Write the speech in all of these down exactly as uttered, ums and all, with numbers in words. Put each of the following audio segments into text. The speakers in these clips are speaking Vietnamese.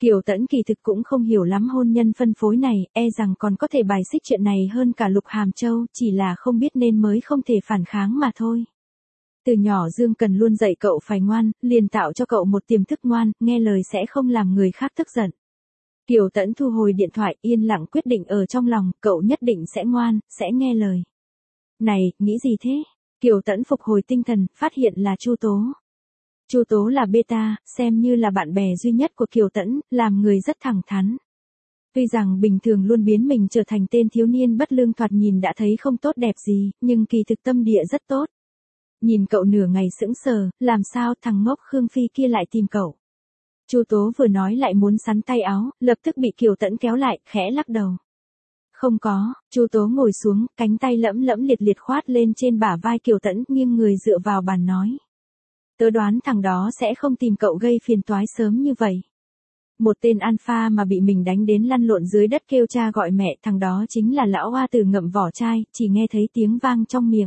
Kiều Tẫn kỳ thực cũng không hiểu lắm hôn nhân phân phối này, e rằng còn có thể bài xích chuyện này hơn cả Lục Hàm Châu, chỉ là không biết nên mới không thể phản kháng mà thôi. Từ nhỏ Dương Cần luôn dạy cậu phải ngoan, liền tạo cho cậu một tiềm thức ngoan, nghe lời sẽ không làm người khác tức giận. Kiều Tẫn thu hồi điện thoại, yên lặng quyết định ở trong lòng, cậu nhất định sẽ ngoan, sẽ nghe lời. Này, nghĩ gì thế? Kiều Tẫn phục hồi tinh thần, phát hiện là Chu Tố. Chu Tố là beta, xem như là bạn bè duy nhất của Kiều Tẫn, làm người rất thẳng thắn. Tuy rằng bình thường luôn biến mình trở thành tên thiếu niên bất lương thoạt nhìn đã thấy không tốt đẹp gì, nhưng kỳ thực tâm địa rất tốt. Nhìn cậu nửa ngày sững sờ, làm sao thằng ngốc Khương Phi kia lại tìm cậu. Chu Tố vừa nói lại muốn sắn tay áo, lập tức bị Kiều Tẫn kéo lại, khẽ lắc đầu. Không có, Chu Tố ngồi xuống, cánh tay lẫm lẫm liệt liệt khoát lên trên bả vai Kiều Tẫn, nghiêng người dựa vào bàn nói. Tớ đoán thằng đó sẽ không tìm cậu gây phiền toái sớm như vậy. Một tên alpha mà bị mình đánh đến lăn lộn dưới đất kêu cha gọi mẹ, thằng đó chính là lão oa từ ngậm vỏ chai, chỉ nghe thấy tiếng vang trong miệng.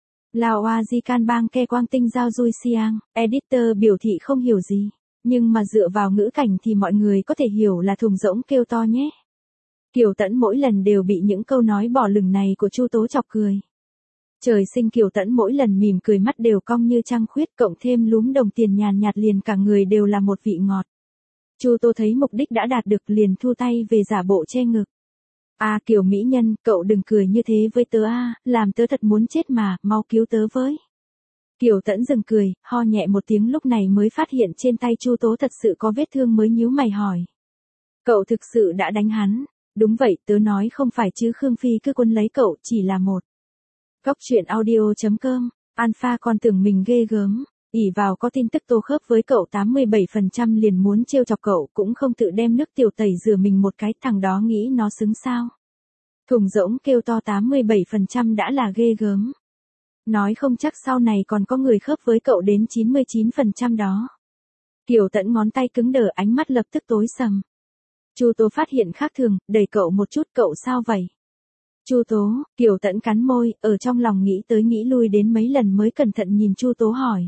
Lao oa di can bang ke quang tinh giao dui siang, editor biểu thị không hiểu gì, nhưng mà dựa vào ngữ cảnh thì mọi người có thể hiểu là thùng rỗng kêu to nhé. Kiều Tẫn mỗi lần đều bị những câu nói bỏ lửng này của Chu Tố chọc cười. Trời sinh Kiều Tẫn mỗi lần mỉm cười mắt đều cong như trăng khuyết, cộng thêm lúm đồng tiền nhàn nhạt liền cả người đều là một vị ngọt. Chu Tố thấy mục đích đã đạt được liền thu tay về giả bộ che ngực. À Kiều mỹ nhân, cậu đừng cười như thế với tớ a, à, làm tớ thật muốn chết mà, mau cứu tớ với. Kiều Tẫn dừng cười, ho nhẹ một tiếng lúc này mới phát hiện trên tay Chu Tố thật sự có vết thương mới nhíu mày hỏi. Cậu thực sự đã đánh hắn? Đúng vậy, tớ nói không phải chứ, Khương Phi cứ quấn lấy cậu, chỉ là một. Góc truyện audio chấm com, Alpha còn tưởng mình ghê gớm, ỉ vào có tin tức tô khớp với cậu tám mươi bảy phần trăm liền muốn trêu chọc cậu, cũng không tự đem nước tiểu tẩy rửa mình một cái, thằng đó nghĩ nó xứng sao. Thùng rỗng kêu to tám mươi bảy phần trăm đã là ghê gớm. Nói không chắc sau này còn có người khớp với cậu đến chín mươi chín phần trăm đó. Kiều Tẫn ngón tay cứng đờ, ánh mắt lập tức tối sầm. Chu Tố phát hiện khác thường, đẩy cậu một chút, cậu sao vậy? Chu Tố, Kiều Tẫn cắn môi, ở trong lòng nghĩ tới nghĩ lui đến mấy lần mới cẩn thận nhìn Chu Tố hỏi.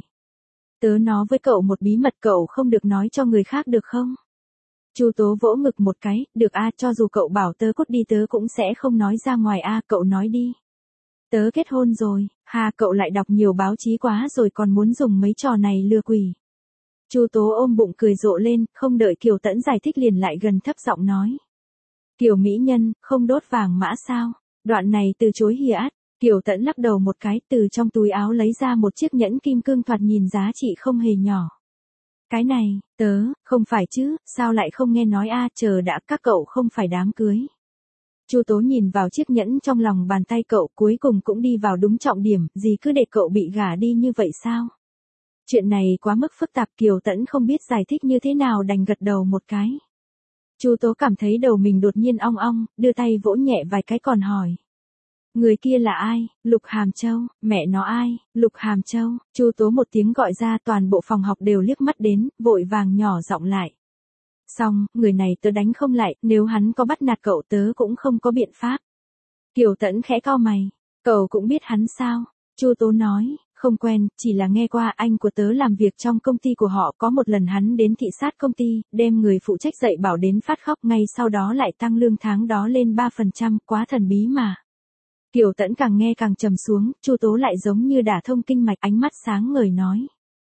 Tớ nói với cậu một bí mật, cậu không được nói cho người khác được không? Chu Tố vỗ ngực một cái, được a, cho dù cậu bảo tớ cút đi tớ cũng sẽ không nói ra ngoài a, cậu nói đi. Tớ kết hôn rồi, hà cậu lại đọc nhiều báo chí quá rồi còn muốn dùng mấy trò này lừa quỷ. Chu Tố ôm bụng cười rộ lên, không đợi Kiều Tẫn giải thích liền lại gần thấp giọng nói. Kiều mỹ nhân, không đốt vàng mã sao? Đoạn này từ chối hìa át, Kiều Tẫn lắc đầu một cái, từ trong túi áo lấy ra một chiếc nhẫn kim cương thoạt nhìn giá trị không hề nhỏ. Cái này, tớ, không phải chứ, sao lại không nghe nói a, chờ đã, các cậu không phải đám cưới. Chu Tố nhìn vào chiếc nhẫn trong lòng bàn tay cậu, cuối cùng cũng đi vào đúng trọng điểm, gì cứ để cậu bị gả đi như vậy sao? Chuyện này quá mức phức tạp, Kiều Tẫn không biết giải thích như thế nào đành gật đầu một cái. Chu Tố cảm thấy đầu mình đột nhiên ong ong, đưa tay vỗ nhẹ vài cái còn hỏi. Người kia là ai? Lục Hàm Châu, mẹ nó ai? Lục Hàm Châu, Chu Tố một tiếng gọi ra, toàn bộ phòng học đều liếc mắt đến, vội vàng nhỏ giọng lại. Xong, người này tớ đánh không lại, nếu hắn có bắt nạt cậu tớ cũng không có biện pháp. Kiều Tẫn khẽ cau mày, cậu cũng biết hắn sao? Chu Tố nói, không quen, chỉ là nghe qua anh của tớ làm việc trong công ty của họ, có một lần hắn đến thị sát công ty, đem người phụ trách dạy bảo đến phát khóc, ngay sau đó lại tăng lương tháng đó lên ba phần trăm, quá thần bí mà. Kiều Tẫn càng nghe càng trầm xuống, Chu Tố lại giống như đả thông kinh mạch, ánh mắt sáng ngời nói.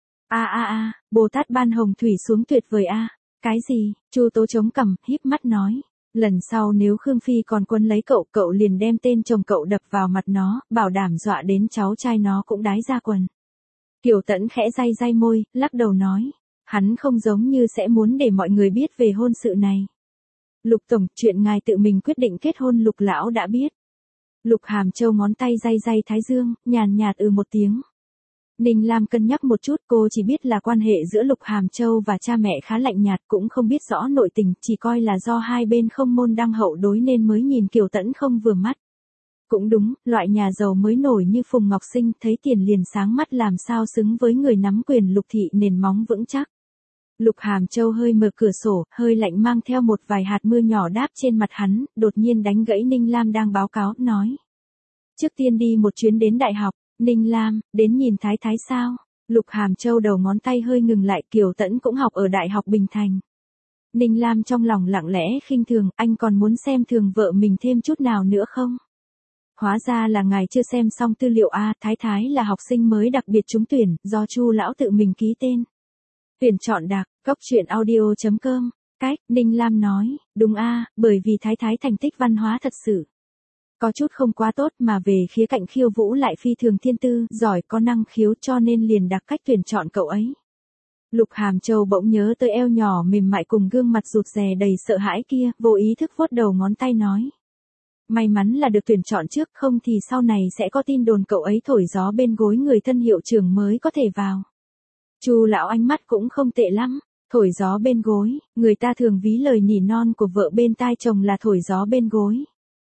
A a a, Bồ Tát ban hồng thủy xuống tuyệt vời a. Cái gì? Chu Tố chống cằm, híp mắt nói. Lần sau nếu Khương Phi còn quấn lấy cậu, cậu liền đem tên chồng cậu đập vào mặt nó, bảo đảm dọa đến cháu trai nó cũng đái ra quần. Kiều Tẫn khẽ day day môi, lắc đầu nói. Hắn không giống như sẽ muốn để mọi người biết về hôn sự này. Lục Tổng, chuyện ngài tự mình quyết định kết hôn Lục Lão đã biết. Lục Hàm Châu ngón tay day day thái dương, nhàn nhạt ừ một tiếng. Ninh Lam cân nhắc một chút, cô chỉ biết là quan hệ giữa Lục Hàm Châu và cha mẹ khá lạnh nhạt, cũng không biết rõ nội tình, chỉ coi là do hai bên không môn đăng hậu đối nên mới nhìn Kiều Tẫn không vừa mắt. Cũng đúng, loại nhà giàu mới nổi như Phùng Ngọc Sinh thấy tiền liền sáng mắt, làm sao xứng với người nắm quyền Lục thị nền móng vững chắc. Lục Hàm Châu hơi mở cửa sổ, hơi lạnh mang theo một vài hạt mưa nhỏ đáp trên mặt hắn, đột nhiên đánh gãy Ninh Lam đang báo cáo, nói. Trước tiên đi một chuyến đến đại học. Ninh Lam, đến nhìn Thái Thái sao? Lục Hàm Châu đầu ngón tay hơi ngừng lại, Kiều Tẫn cũng học ở Đại học Bình Thành. Ninh Lam trong lòng lặng lẽ khinh thường, anh còn muốn xem thường vợ mình thêm chút nào nữa không? Hóa ra là ngài chưa xem xong tư liệu a, Thái Thái là học sinh mới đặc biệt trúng tuyển, do Chu lão tự mình ký tên. Tuyển chọn đặc, cốc truyện audio chấm com. Cách, Ninh Lam nói, đúng a, bởi vì Thái Thái thành tích văn hóa thật sự có chút không quá tốt, mà về khía cạnh khiêu vũ lại phi thường thiên tư, giỏi, có năng khiếu, cho nên liền đặc cách tuyển chọn cậu ấy. Lục Hàm Châu bỗng nhớ tới eo nhỏ mềm mại cùng gương mặt rụt rè đầy sợ hãi kia, vô ý thức vuốt đầu ngón tay nói. May mắn là được tuyển chọn trước, không thì sau này sẽ có tin đồn cậu ấy thổi gió bên gối người thân hiệu trưởng mới có thể vào. Chu lão ánh mắt cũng không tệ lắm, thổi gió bên gối, người ta thường ví lời nỉ non của vợ bên tai chồng là thổi gió bên gối.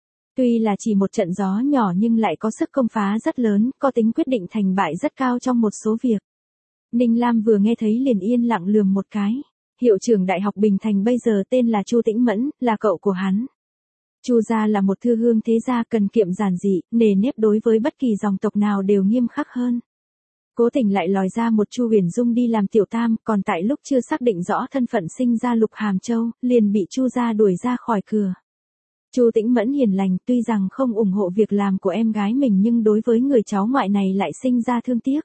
Tuy là chỉ một trận gió nhỏ nhưng lại có sức công phá rất lớn, có tính quyết định thành bại rất cao trong một số việc. Ninh Lam vừa nghe thấy liền yên lặng lườm một cái. Hiệu trưởng Đại học Bình Thành bây giờ tên là Chu Tĩnh Mẫn, là cậu của hắn. Chu gia là một thư hương thế gia, cần kiệm giản dị, nề nếp đối với bất kỳ dòng tộc nào đều nghiêm khắc hơn. Cố tình lại lòi ra một Chu Huyền Dung đi làm tiểu tam, còn tại lúc chưa xác định rõ thân phận sinh ra Lục Hàm Châu, liền bị Chu gia đuổi ra khỏi cửa. Chu Tĩnh Mẫn hiền lành, tuy rằng không ủng hộ việc làm của em gái mình nhưng đối với người cháu ngoại này lại sinh ra thương tiếc.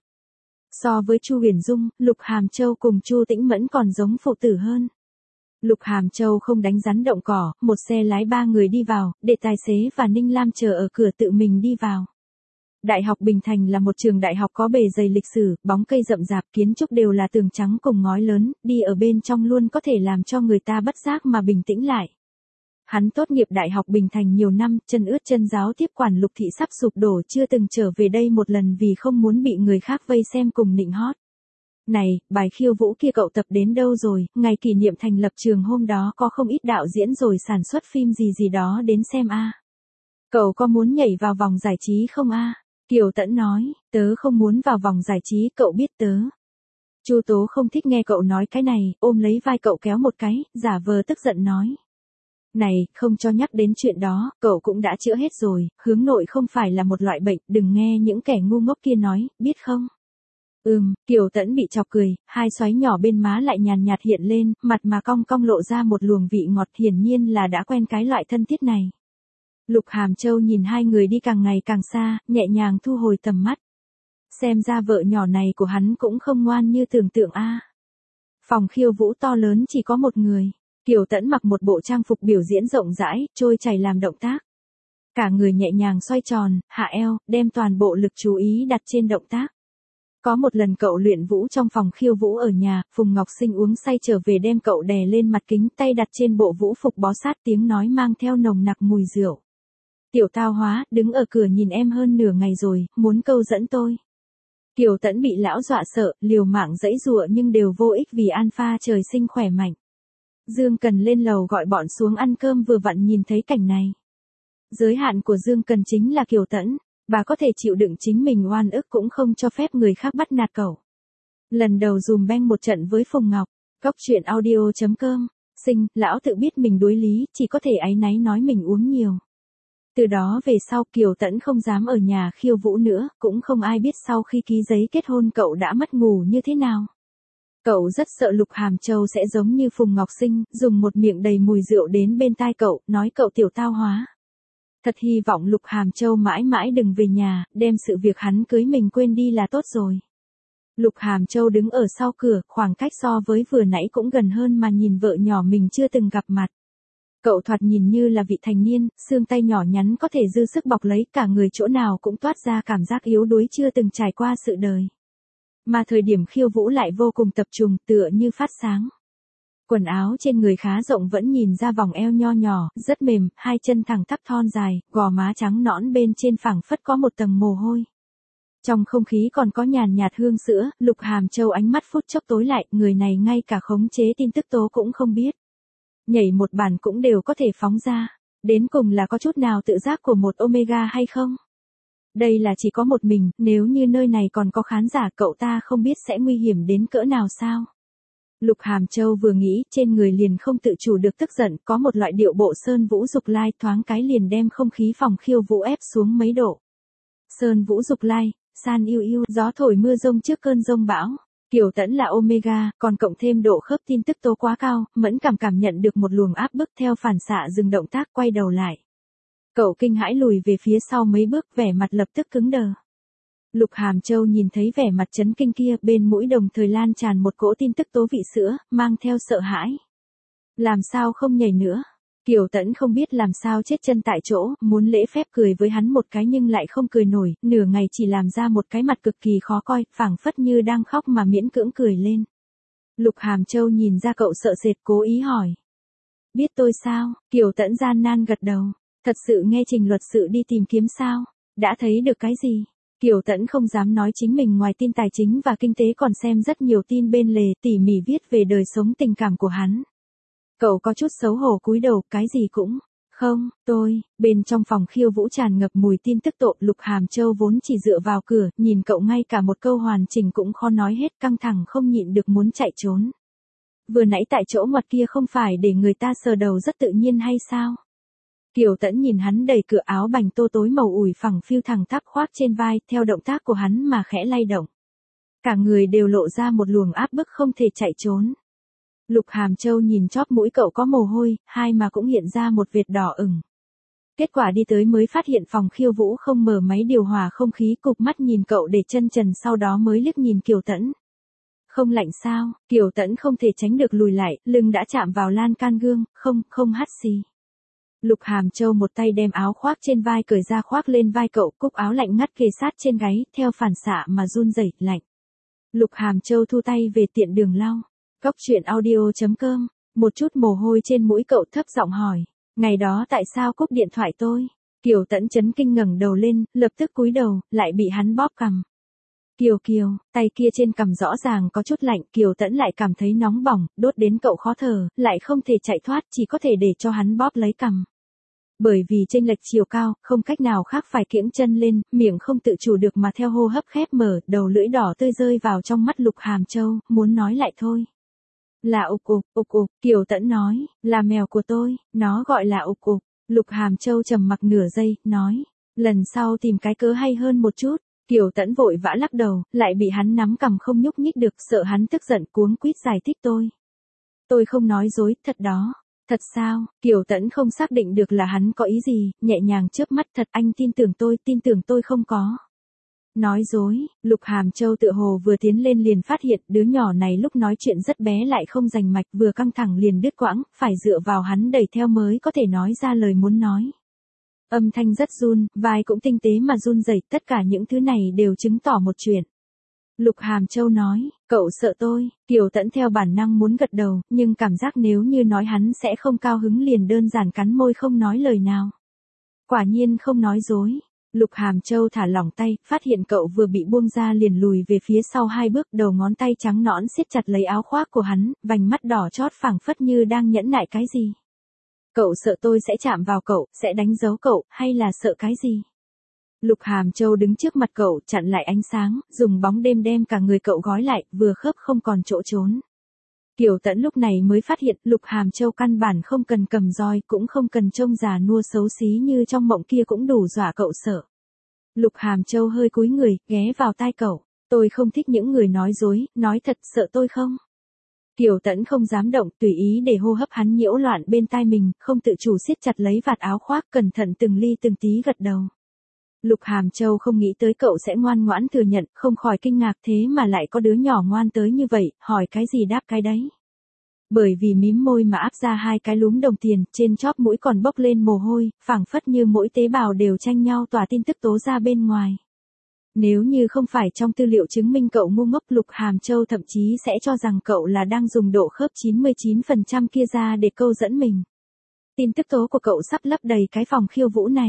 So với Chu Huyền Dung, Lục Hàm Châu cùng Chu Tĩnh Mẫn còn giống phụ tử hơn. Lục Hàm Châu không đánh rắn động cỏ, một xe lái ba người đi vào, để tài xế và Ninh Lam chờ ở cửa tự mình đi vào. Đại học Bình Thành là một trường đại học có bề dày lịch sử, bóng cây rậm rạp, kiến trúc đều là tường trắng cùng ngói lớn, đi ở bên trong luôn có thể làm cho người ta bất giác mà bình tĩnh lại. Hắn tốt nghiệp Đại học Bình Thành nhiều năm, chân ướt chân ráo tiếp quản Lục thị sắp sụp đổ, chưa từng trở về đây một lần vì không muốn bị người khác vây xem cùng nịnh hót. Này, bài khiêu vũ kia cậu tập đến đâu rồi, ngày kỷ niệm thành lập trường hôm đó có không ít đạo diễn rồi sản xuất phim gì gì đó đến xem a. Cậu có muốn nhảy vào vòng giải trí không a? Kiều Tẫn nói, tớ không muốn vào vòng giải trí, cậu biết tớ. Chu Tố không thích nghe cậu nói cái này, ôm lấy vai cậu kéo một cái, giả vờ tức giận nói. Này, không cho nhắc đến chuyện đó, cậu cũng đã chữa hết rồi, hướng nội không phải là một loại bệnh, đừng nghe những kẻ ngu ngốc kia nói, biết không? Ừm, Kiều Tẫn bị chọc cười, hai xoáy nhỏ bên má lại nhàn nhạt hiện lên, mặt mà cong cong lộ ra một luồng vị ngọt, hiển nhiên là đã quen cái loại thân thiết này. Lục Hàm Châu nhìn hai người đi càng ngày càng xa, nhẹ nhàng thu hồi tầm mắt. Xem ra vợ nhỏ này của hắn cũng không ngoan như tưởng tượng a. Phòng khiêu vũ to lớn chỉ có một người. Kiều Tẫn mặc một bộ trang phục biểu diễn rộng rãi, trôi chảy làm động tác. Cả người nhẹ nhàng xoay tròn, hạ eo, đem toàn bộ lực chú ý đặt trên động tác. Có một lần cậu luyện vũ trong phòng khiêu vũ ở nhà, Phùng Ngọc Sinh uống say trở về đem cậu đè lên mặt kính, tay đặt trên bộ vũ phục bó sát, tiếng nói mang theo nồng nặc mùi rượu. Tiểu Tao Hóa, đứng ở cửa nhìn em hơn nửa ngày rồi, muốn câu dẫn tôi. Kiều Tẫn bị lão dọa sợ, liều mạng giãy giụa nhưng đều vô ích vì Alpha trời sinh khỏe mạnh. Dương Cần lên lầu gọi bọn xuống ăn cơm, vừa vặn nhìn thấy cảnh này. Giới hạn của Dương Cần chính là Kiều Tẫn, bà có thể chịu đựng chính mình oan ức cũng không cho phép người khác bắt nạt cậu. Lần đầu dùm beng một trận với Phùng Ngọc, cốc truyện audio chấm com, Sinh, lão tự biết mình đối lý, chỉ có thể áy náy nói mình uống nhiều. Từ đó về sau Kiều Tẫn không dám ở nhà khiêu vũ nữa, cũng không ai biết sau khi ký giấy kết hôn cậu đã mất ngủ như thế nào. Cậu rất sợ Lục Hàm Châu sẽ giống như Phùng Ngọc Sinh, dùng một miệng đầy mùi rượu đến bên tai cậu, nói cậu tiểu tao hóa. Thật hy vọng Lục Hàm Châu mãi mãi đừng về nhà, đem sự việc hắn cưới mình quên đi là tốt rồi. Lục Hàm Châu đứng ở sau cửa, khoảng cách so với vừa nãy cũng gần hơn mà nhìn vợ nhỏ mình chưa từng gặp mặt. Cậu thoạt nhìn như là vị thành niên, xương tay nhỏ nhắn có thể dư sức bọc lấy, cả người chỗ nào cũng toát ra cảm giác yếu đuối chưa từng trải qua sự đời. Mà thời điểm khiêu vũ lại vô cùng tập trung, tựa như phát sáng. Quần áo trên người khá rộng vẫn nhìn ra vòng eo nho nhỏ, rất mềm, hai chân thẳng tắp thon dài, gò má trắng nõn bên trên phẳng phất có một tầng mồ hôi. Trong không khí còn có nhàn nhạt hương sữa, Lục Hàm Châu ánh mắt phút chốc tối lại, người này ngay cả khống chế tin tức tố cũng không biết. Nhảy một bản cũng đều có thể phóng ra, đến cùng là có chút nào tự giác của một Omega hay không? Đây là chỉ có một mình, nếu như nơi này còn có khán giả cậu ta không biết sẽ nguy hiểm đến cỡ nào sao? Lục Hàm Châu vừa nghĩ, trên người liền không tự chủ được tức giận, có một loại điệu bộ Sơn Vũ Dục Lai, thoáng cái liền đem không khí phòng khiêu vũ ép xuống mấy độ. Sơn Vũ Dục Lai, san yêu yêu, gió thổi mưa rông trước cơn rông bão. Kiều Tẫn là omega, còn cộng thêm độ khớp tin tức tố quá cao, mẫn cảm cảm nhận được một luồng áp bức theo phản xạ dừng động tác quay đầu lại. Cậu kinh hãi lùi về phía sau mấy bước, vẻ mặt lập tức cứng đờ. Lục Hàm Châu nhìn thấy vẻ mặt chấn kinh kia, bên mũi đồng thời lan tràn một cỗ tin tức tố vị sữa, mang theo sợ hãi. Làm sao không nhảy nữa? Kiều Tẫn không biết làm sao chết chân tại chỗ, muốn lễ phép cười với hắn một cái nhưng lại không cười nổi, nửa ngày chỉ làm ra một cái mặt cực kỳ khó coi, phảng phất như đang khóc mà miễn cưỡng cười lên. Lục Hàm Châu nhìn ra cậu sợ sệt, cố ý hỏi. Biết tôi sao? Kiều Tẫn gian nan gật đầu. Thật sự nghe trình luật sự đi tìm kiếm sao? Đã thấy được cái gì? Kiều Tẫn không dám nói chính mình ngoài tin tài chính và kinh tế còn xem rất nhiều tin bên lề, tỉ mỉ viết về đời sống tình cảm của hắn. Cậu có chút xấu hổ cúi đầu, cái gì cũng, không, tôi, bên trong phòng khiêu vũ tràn ngập mùi tin tức tộ. Lục Hàm Châu vốn chỉ dựa vào cửa, nhìn cậu ngay cả một câu hoàn chỉnh cũng khó nói hết, căng thẳng không nhịn được muốn chạy trốn. Vừa nãy tại chỗ ngoặt kia không phải để người ta sờ đầu rất tự nhiên hay sao? Kiều Tẫn nhìn hắn đẩy cửa, áo bành tô tối màu ủi phẳng phiu thẳng tắp khoác trên vai, theo động tác của hắn mà khẽ lay động. Cả người đều lộ ra một luồng áp bức không thể chạy trốn. Lục Hàm Châu nhìn chóp mũi cậu có mồ hôi, hai mà cũng hiện ra một vệt đỏ ửng. Kết quả đi tới mới phát hiện phòng khiêu vũ không mở máy điều hòa không khí, cụp mắt nhìn cậu để chân trần, sau đó mới liếc nhìn Kiều Tẫn. Không lạnh sao? Kiều Tẫn không thể tránh được lùi lại, lưng đã chạm vào lan can gương, không, không hắt xì. Lục Hàm Châu một tay đem áo khoác trên vai cởi ra khoác lên vai cậu, cúc áo lạnh ngắt kề sát trên gáy, theo phản xạ mà run rẩy, lạnh. Lục Hàm Châu thu tay về tiện đường lau. Góc truyện audio chấm com, một chút mồ hôi trên mũi cậu, thấp giọng hỏi, ngày đó tại sao cúp điện thoại tôi? Kiều Tẫn chấn kinh ngẩng đầu lên, lập tức cúi đầu, lại bị hắn bóp cằm. Kiều Kiều, tay kia trên cằm rõ ràng có chút lạnh, Kiều Tẫn lại cảm thấy nóng bỏng, đốt đến cậu khó thở, lại không thể chạy thoát, chỉ có thể để cho hắn bóp lấy cằm. Bởi vì chênh lệch chiều cao, không cách nào khác phải kiễng chân lên, miệng không tự chủ được mà theo hô hấp khép mở, đầu lưỡi đỏ tươi rơi vào trong mắt Lục Hàm Châu, muốn nói lại thôi. Là ục ục, ục ục, Kiều Tẫn nói, là mèo của tôi, nó gọi là ục ục. Lục Hàm Châu trầm mặc nửa giây, nói, lần sau tìm cái cớ hay hơn một chút. Kiều Tẫn vội vã lắc đầu, lại bị hắn nắm cằm không nhúc nhích được, sợ hắn tức giận cuống quýt giải thích tôi. Tôi không nói dối, thật đó. Thật sao? Kiều Tẫn không xác định được là hắn có ý gì, nhẹ nhàng chớp mắt, thật, anh tin tưởng tôi, tin tưởng tôi không có. Nói dối. Lục Hàm Châu tựa hồ vừa tiến lên liền phát hiện đứa nhỏ này lúc nói chuyện rất bé lại không rành mạch, vừa căng thẳng liền đứt quãng, phải dựa vào hắn đẩy theo mới có thể nói ra lời muốn nói. Âm thanh rất run, vai cũng tinh tế mà run rẩy, tất cả những thứ này đều chứng tỏ một chuyện. Lục Hàm Châu nói, cậu sợ tôi. Kiều Tẫn theo bản năng muốn gật đầu, nhưng cảm giác nếu như nói hắn sẽ không cao hứng liền đơn giản cắn môi không nói lời nào. Quả nhiên không nói dối. Lục Hàm Châu thả lỏng tay, phát hiện cậu vừa bị buông ra liền lùi về phía sau hai bước, đầu ngón tay trắng nõn siết chặt lấy áo khoác của hắn, vành mắt đỏ chót phảng phất như đang nhẫn nại cái gì. Cậu sợ tôi sẽ chạm vào cậu, sẽ đánh dấu cậu, hay là sợ cái gì? Lục Hàm Châu đứng trước mặt cậu, chặn lại ánh sáng, dùng bóng đêm đem cả người cậu gói lại, vừa khớp không còn chỗ trốn. Kiều Tẫn lúc này mới phát hiện Lục Hàm Châu căn bản không cần cầm roi, cũng không cần trông già nua xấu xí như trong mộng kia cũng đủ dọa cậu sợ. Lục Hàm Châu hơi cúi người, ghé vào tai cậu. Tôi không thích những người nói dối, nói thật, sợ tôi không? Kiều Tẫn không dám động, tùy ý để hô hấp hắn nhiễu loạn bên tai mình, không tự chủ siết chặt lấy vạt áo khoác, cẩn thận từng ly từng tí gật đầu. Lục Hàm Châu không nghĩ tới cậu sẽ ngoan ngoãn thừa nhận, không khỏi kinh ngạc, thế mà lại có đứa nhỏ ngoan tới như vậy, hỏi cái gì đáp cái đấy. Bởi vì mím môi mà áp ra hai cái lúm đồng tiền, trên chóp mũi còn bốc lên mồ hôi, phảng phất như mỗi tế bào đều tranh nhau tỏa tin tức tố ra bên ngoài. Nếu như không phải trong tư liệu chứng minh cậu ngu ngốc, Lục Hàm Châu thậm chí sẽ cho rằng cậu là đang dùng độ khớp chín mươi chín phần trăm kia ra để câu dẫn mình. Tin tức tố của cậu sắp lấp đầy cái phòng khiêu vũ này.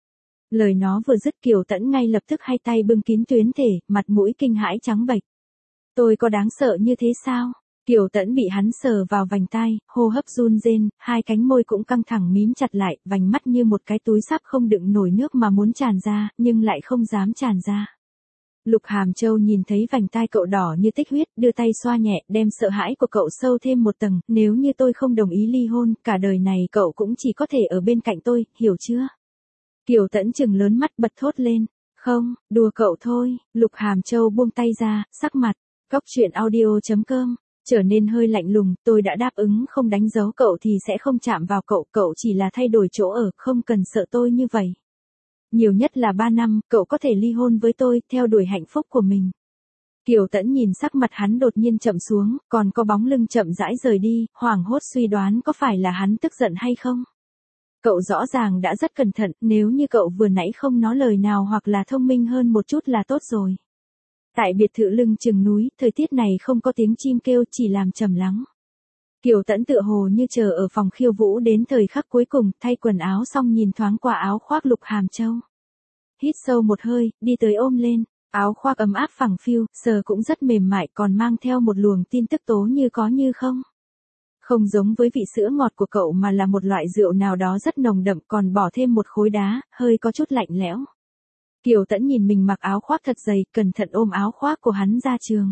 Lời nó vừa dứt, Kiều Tẫn ngay lập tức hai tay bưng kín tuyến thể, mặt mũi kinh hãi trắng bệch. Tôi có đáng sợ như thế sao? Kiều Tẫn bị hắn sờ vào vành tai, hô hấp run rên, hai cánh môi cũng căng thẳng mím chặt lại, vành mắt như một cái túi sắp không đựng nổi nước mà muốn tràn ra, nhưng lại không dám tràn ra. Lục Hàm Châu nhìn thấy vành tai cậu đỏ như tích huyết, đưa tay xoa nhẹ, đem sợ hãi của cậu sâu thêm một tầng, nếu như tôi không đồng ý ly hôn, cả đời này cậu cũng chỉ có thể ở bên cạnh tôi, hiểu chưa? Kiều Tẫn trừng lớn mắt bật thốt lên, không, đùa cậu thôi. Lục Hàm Châu buông tay ra, sắc mặt Cóc truyện audio chấm com, trở nên hơi lạnh lùng, tôi đã đáp ứng không đánh dấu cậu thì sẽ không chạm vào cậu, cậu chỉ là thay đổi chỗ ở, không cần sợ tôi như vậy. Nhiều nhất là ba năm, cậu có thể ly hôn với tôi, theo đuổi hạnh phúc của mình. Kiều Tẫn nhìn sắc mặt hắn đột nhiên chậm xuống, còn có bóng lưng chậm rãi rời đi, hoảng hốt suy đoán có phải là hắn tức giận hay không. Cậu rõ ràng đã rất cẩn thận, nếu như cậu vừa nãy không nói lời nào hoặc là thông minh hơn một chút là tốt rồi. Tại biệt thự lưng chừng núi, thời tiết này không có tiếng chim kêu, chỉ làm trầm lắng. Kiều Tẫn tựa hồ như chờ ở phòng khiêu vũ đến thời khắc cuối cùng, thay quần áo xong nhìn thoáng qua áo khoác Lục Hàm Châu. Hít sâu một hơi, đi tới ôm lên, áo khoác ấm áp phẳng phiu, sờ cũng rất mềm mại, còn mang theo một luồng tin tức tố như có như không. Không giống với vị sữa ngọt của cậu mà là một loại rượu nào đó rất nồng đậm, còn bỏ thêm một khối đá, hơi có chút lạnh lẽo. Kiều Tẫn nhìn mình mặc áo khoác thật dày, cẩn thận ôm áo khoác của hắn ra trường.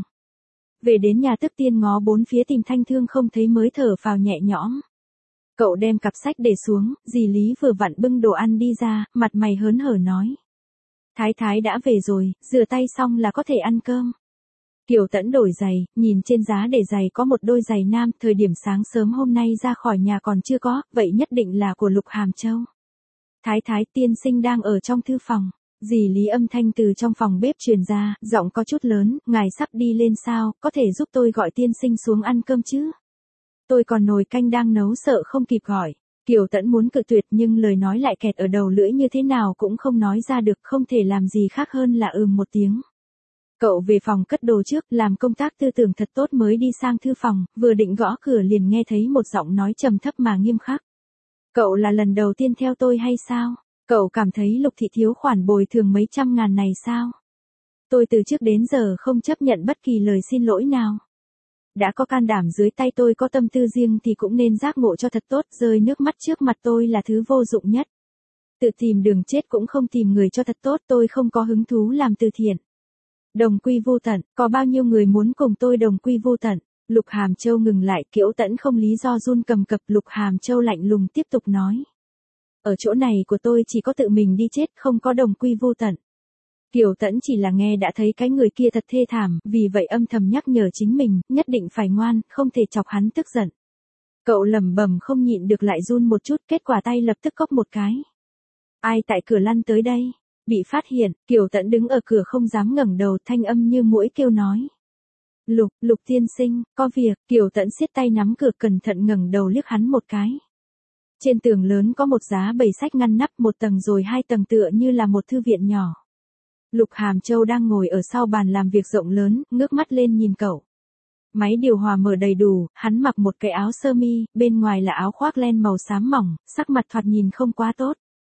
Về đến nhà tức tiên ngó bốn phía tìm Thanh Thương không thấy mới thở phào nhẹ nhõm. Cậu đem cặp sách để xuống, dì Lý vừa vặn bưng đồ ăn đi ra, mặt mày hớn hở nói. Thái thái đã về rồi, rửa tay xong là có thể ăn cơm. Kiều Tẫn đổi giày, nhìn trên giá để giày có một đôi giày nam, thời điểm sáng sớm hôm nay ra khỏi nhà còn chưa có, vậy nhất định là của Lục Hàm Châu. Thái thái, tiên sinh đang ở trong thư phòng. Dì Lý âm thanh từ trong phòng bếp truyền ra, giọng có chút lớn, ngài sắp đi lên sao, có thể giúp tôi gọi tiên sinh xuống ăn cơm chứ? Tôi còn nồi canh đang nấu sợ không kịp gọi. Kiều Tẫn muốn cự tuyệt nhưng lời nói lại kẹt ở đầu lưỡi như thế nào cũng không nói ra được, không thể làm gì khác hơn là ừm một tiếng. Cậu về phòng cất đồ trước, làm công tác tư tưởng thật tốt mới đi sang thư phòng, vừa định gõ cửa liền nghe thấy một giọng nói trầm thấp mà nghiêm khắc. Cậu là lần đầu tiên theo tôi hay sao? Cậu cảm thấy Lục thị thiếu khoản bồi thường mấy trăm ngàn này sao? Tôi từ trước đến giờ không chấp nhận bất kỳ lời xin lỗi nào. Đã có can đảm dưới tay tôi có tâm tư riêng thì cũng nên giác ngộ cho thật tốt, rơi nước mắt trước mặt tôi là thứ vô dụng nhất. Tự tìm đường chết cũng không tìm người cho thật tốt, tôi không có hứng thú làm từ thiện. Đồng quy vô tận, có bao nhiêu người muốn cùng tôi đồng quy vô tận? Lục Hàm Châu ngừng lại, Kiều Tẫn không lý do run cầm cập, Lục Hàm Châu lạnh lùng tiếp tục nói. Ở chỗ này của tôi chỉ có tự mình đi chết, không có đồng quy vô tận. Kiều Tẫn chỉ là nghe đã thấy cái người kia thật thê thảm, vì vậy âm thầm nhắc nhở chính mình, nhất định phải ngoan, không thể chọc hắn tức giận. Cậu lẩm bẩm không nhịn được lại run một chút, kết quả tay lập tức cốc một cái. Ai tại cửa lăn tới đây? Bị phát hiện, Kiều Tẫn đứng ở cửa không dám ngẩng đầu, thanh âm như muỗi kêu nói. Lục, Lục tiên sinh, có việc. Kiều Tẫn siết tay nắm cửa, cẩn thận ngẩng đầu liếc hắn một cái. Trên tường lớn có một giá bày sách ngăn nắp, một tầng rồi hai tầng tựa như là một thư viện nhỏ. Lục Hàm Châu đang ngồi ở sau bàn làm việc rộng lớn, ngước mắt lên nhìn cậu. Máy điều hòa mở đầy đủ, hắn mặc một cái áo sơ mi, bên ngoài là áo khoác len màu xám mỏng, sắc mặt thoạt nhìn không quá tốt.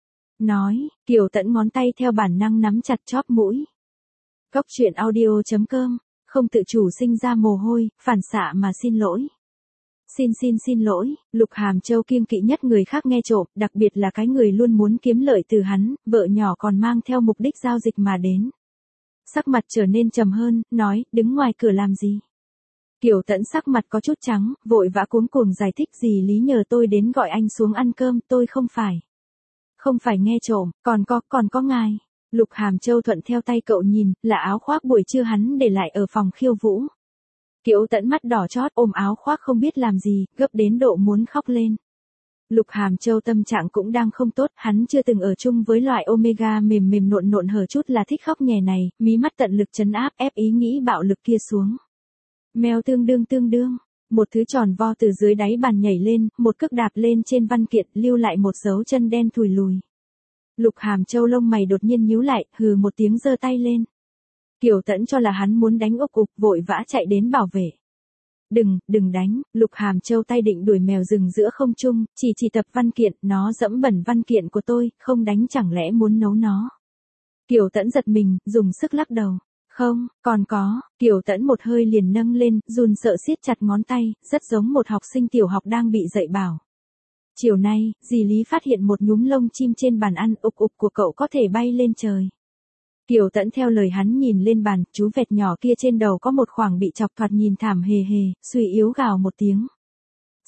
Nói, Kiều Tẫn ngón tay theo bản năng nắm chặt chóp mũi. Cóc truyện audio chấm com, không tự chủ sinh ra mồ hôi, phản xạ mà xin lỗi. Xin xin xin lỗi, Lục Hàm Châu kiêng kỵ nhất người khác nghe trộm, đặc biệt là cái người luôn muốn kiếm lợi từ hắn, vợ nhỏ còn mang theo mục đích giao dịch mà đến. Sắc mặt trở nên trầm hơn, nói, đứng ngoài cửa làm gì? Kiều Tẫn sắc mặt có chút trắng, vội vã cuống cuồng giải thích, dì Lý nhờ tôi đến gọi anh xuống ăn cơm, tôi không phải. Không phải nghe trộm, còn có, còn có ngài. Lục Hàm Châu thuận theo tay cậu nhìn, là áo khoác buổi trưa hắn để lại ở phòng khiêu vũ. Kiều Tẫn mắt đỏ chót ôm áo khoác không biết làm gì, gấp đến độ muốn khóc lên. Lục Hàm Châu tâm trạng cũng đang không tốt, hắn chưa từng ở chung với loại omega mềm mềm nộn nộn hở chút là thích khóc nhè này, mí mắt tận lực trấn áp ép ý nghĩ bạo lực kia xuống. Mèo tương đương tương đương, một thứ tròn vo từ dưới đáy bàn nhảy lên, một cước đạp lên trên văn kiện, lưu lại một dấu chân đen thùi lùi. Lục Hàm Châu lông mày đột nhiên nhíu lại, hừ một tiếng giơ tay lên. Kiều Tẫn cho là hắn muốn đánh ục ục, vội vã chạy đến bảo vệ. Đừng, đừng đánh, Lục Hàm Châu tay định đuổi mèo rừng giữa không trung, chỉ chỉ tập văn kiện, nó dẫm bẩn văn kiện của tôi, không đánh chẳng lẽ muốn nấu nó. Kiều Tẫn giật mình, dùng sức lắc đầu. Không, còn có, Kiều Tẫn một hơi liền nâng lên, run sợ siết chặt ngón tay, rất giống một học sinh tiểu học đang bị dạy bảo. Chiều nay, dì Lý phát hiện một nhúm lông chim trên bàn ăn, ục ục của cậu có thể bay lên trời. Kiều Tẫn theo lời hắn nhìn lên bàn, chú vẹt nhỏ kia trên đầu có một khoảng bị chọc thoạt nhìn thảm hề hề, suy yếu gào một tiếng.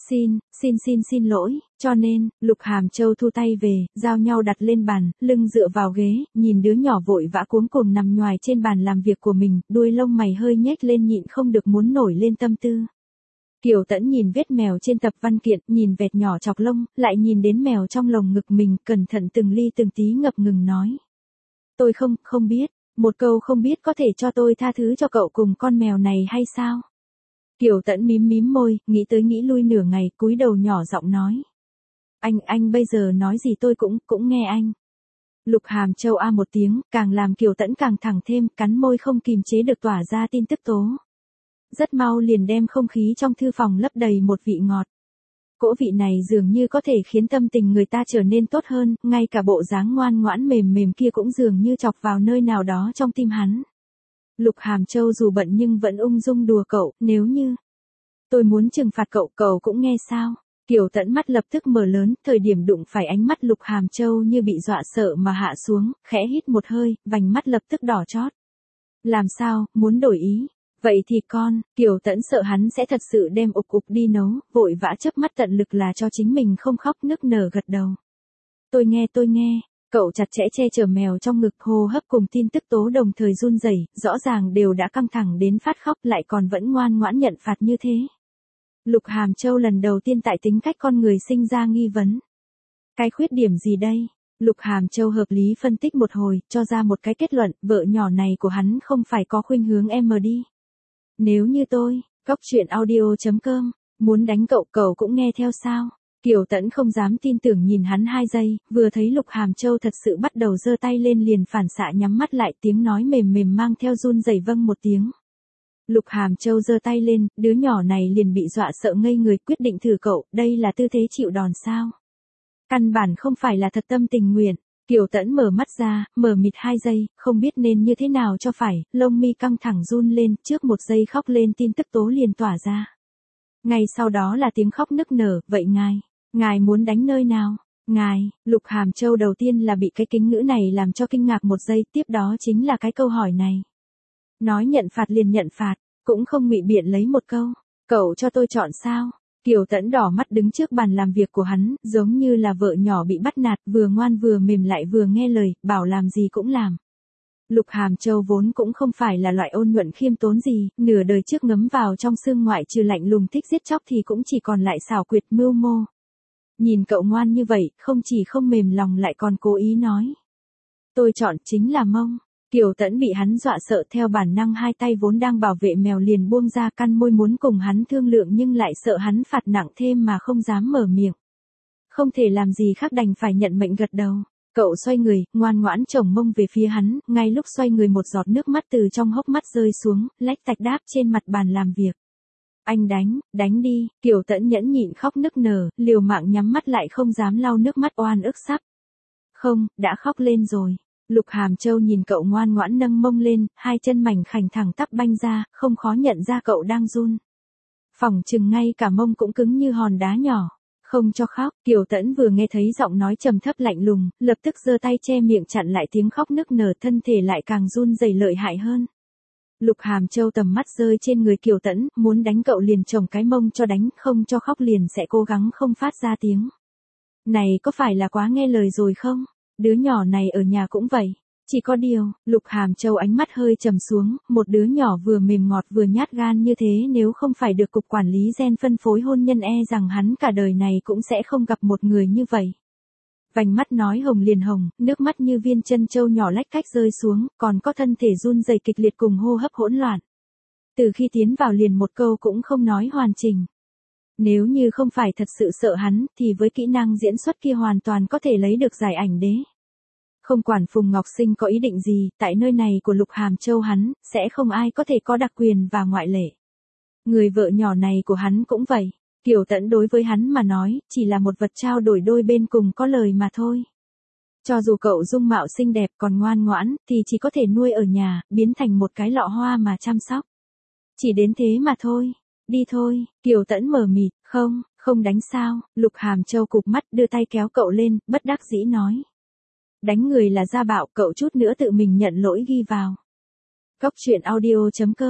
Xin, xin xin xin lỗi, cho nên, Lục Hàm Châu thu tay về, giao nhau đặt lên bàn, lưng dựa vào ghế, nhìn đứa nhỏ vội vã cuống cuồng nằm nhoài trên bàn làm việc của mình, đuôi lông mày hơi nhếch lên nhịn không được muốn nổi lên tâm tư. Kiều Tẫn nhìn vết mèo trên tập văn kiện, nhìn vẹt nhỏ chọc lông, lại nhìn đến mèo trong lồng ngực mình, cẩn thận từng ly từng tí ngập ngừng nói. Tôi không, không biết, một câu không biết có thể cho tôi tha thứ cho cậu cùng con mèo này hay sao? Kiều Tẫn mím mím môi, nghĩ tới nghĩ lui nửa ngày, cúi đầu nhỏ giọng nói. Anh, anh bây giờ nói gì tôi cũng, cũng nghe anh. Lục Hàm Châu a một tiếng, càng làm Kiều Tẫn càng thẳng thêm, cắn môi không kìm chế được tỏa ra tin tức tố. Rất mau liền đem không khí trong thư phòng lấp đầy một vị ngọt. Cỗ vị này dường như có thể khiến tâm tình người ta trở nên tốt hơn, ngay cả bộ dáng ngoan ngoãn mềm mềm kia cũng dường như chọc vào nơi nào đó trong tim hắn. Lục Hàm Châu dù bận nhưng vẫn ung dung đùa cậu, nếu như tôi muốn trừng phạt cậu, cậu cũng nghe sao? Kiều Tẫn mắt lập tức mở lớn, thời điểm đụng phải ánh mắt Lục Hàm Châu như bị dọa sợ mà hạ xuống, khẽ hít một hơi, vành mắt lập tức đỏ chót. Làm sao, muốn đổi ý? Vậy thì con, Kiều Tẫn sợ hắn sẽ thật sự đem ục ục đi nấu, vội vã chớp mắt tận lực là cho chính mình không khóc nức nở gật đầu. Tôi nghe tôi nghe, cậu chặt chẽ che chở mèo trong ngực, hô hấp cùng tin tức tố đồng thời run rẩy, rõ ràng đều đã căng thẳng đến phát khóc lại còn vẫn ngoan ngoãn nhận phạt như thế. Lục Hàm Châu lần đầu tiên tại tính cách con người sinh ra nghi vấn. Cái khuyết điểm gì đây? Lục Hàm Châu hợp lý phân tích một hồi, cho ra một cái kết luận, vợ nhỏ này của hắn không phải có khuynh hướng em mờ đi. Nếu như tôi, góc truyện audio chấm com, muốn đánh cậu, cậu cũng nghe theo sao? Kiều Tẫn không dám tin tưởng nhìn hắn hai giây, vừa thấy Lục Hàm Châu thật sự bắt đầu giơ tay lên liền phản xạ nhắm mắt lại, tiếng nói mềm mềm mang theo run rẩy vâng một tiếng. Lục Hàm Châu giơ tay lên, đứa nhỏ này liền bị dọa sợ ngây người, quyết định thử cậu, đây là tư thế chịu đòn sao? Căn bản không phải là thật tâm tình nguyện. Kiều Tẫn mở mắt ra, mở mịt hai giây, không biết nên như thế nào cho phải, lông mi căng thẳng run lên, trước một giây khóc lên tin tức tố liền tỏa ra. Ngay sau đó là tiếng khóc nức nở, vậy ngài, ngài muốn đánh nơi nào? Ngài, Lục Hàm Châu đầu tiên là bị cái kính ngữ này làm cho kinh ngạc một giây, tiếp đó chính là cái câu hỏi này. Nói nhận phạt liền nhận phạt, cũng không ngụy biện lấy một câu, cậu cho tôi chọn sao? Kiều Tẫn đỏ mắt đứng trước bàn làm việc của hắn, giống như là vợ nhỏ bị bắt nạt, vừa ngoan vừa mềm lại vừa nghe lời, bảo làm gì cũng làm. Lục Hàm Châu vốn cũng không phải là loại ôn nhuận khiêm tốn gì, nửa đời trước ngấm vào trong xương ngoại trừ lạnh lùng thích giết chóc thì cũng chỉ còn lại xảo quyệt mưu mô. Nhìn cậu ngoan như vậy, không chỉ không mềm lòng lại còn cố ý nói. Tôi chọn chính là mông. Kiều Tẫn bị hắn dọa sợ, theo bản năng hai tay vốn đang bảo vệ mèo liền buông ra, căn môi muốn cùng hắn thương lượng nhưng lại sợ hắn phạt nặng thêm mà không dám mở miệng. Không thể làm gì khác đành phải nhận mệnh gật đầu. Cậu xoay người, ngoan ngoãn chồng mông về phía hắn, ngay lúc xoay người một giọt nước mắt từ trong hốc mắt rơi xuống, lách tạch đáp trên mặt bàn làm việc. Anh đánh, đánh đi, Kiều Tẫn nhẫn nhịn khóc nức nở, liều mạng nhắm mắt lại không dám lau nước mắt oan ức sắp. Không, đã khóc lên rồi. Lục Hàm Châu nhìn cậu ngoan ngoãn nâng mông lên, hai chân mảnh khảnh thẳng tắp banh ra, không khó nhận ra cậu đang run. Phỏng chừng ngay cả mông cũng cứng như hòn đá nhỏ. Không cho khóc, Kiều Tẫn vừa nghe thấy giọng nói trầm thấp lạnh lùng, lập tức giơ tay che miệng chặn lại tiếng khóc nức nở, thân thể lại càng run rẩy lợi hại hơn. Lục Hàm Châu tầm mắt rơi trên người Kiều Tẫn, muốn đánh cậu liền chồng cái mông cho đánh, không cho khóc liền sẽ cố gắng không phát ra tiếng. Này có phải là quá nghe lời rồi không? Đứa nhỏ này ở nhà cũng vậy. Chỉ có điều, Lục Hàm Châu ánh mắt hơi trầm xuống, một đứa nhỏ vừa mềm ngọt vừa nhát gan như thế nếu không phải được cục quản lý gen phân phối hôn nhân e rằng hắn cả đời này cũng sẽ không gặp một người như vậy. Vành mắt nói hồng liền hồng, nước mắt như viên chân châu nhỏ lách cách rơi xuống, còn có thân thể run rẩy kịch liệt cùng hô hấp hỗn loạn. Từ khi tiến vào liền một câu cũng không nói hoàn chỉnh. Nếu như không phải thật sự sợ hắn, thì với kỹ năng diễn xuất kia hoàn toàn có thể lấy được giải ảnh đế. Không quản Phùng Ngọc Sinh có ý định gì, tại nơi này của Lục Hàm Châu hắn, sẽ không ai có thể có đặc quyền và ngoại lệ. Người vợ nhỏ này của hắn cũng vậy. Kiều Tẫn đối với hắn mà nói, chỉ là một vật trao đổi đôi bên cùng có lời mà thôi. Cho dù cậu dung mạo xinh đẹp còn ngoan ngoãn, thì chỉ có thể nuôi ở nhà, biến thành một cái lọ hoa mà chăm sóc. Chỉ đến thế mà thôi. Đi thôi, Kiều Tẫn mờ mịt, không, không đánh sao, Lục Hàm Châu cụp mắt đưa tay kéo cậu lên, bất đắc dĩ nói. Đánh người là gia bạo, cậu chút nữa tự mình nhận lỗi ghi vào. Góc truyện audio chấm com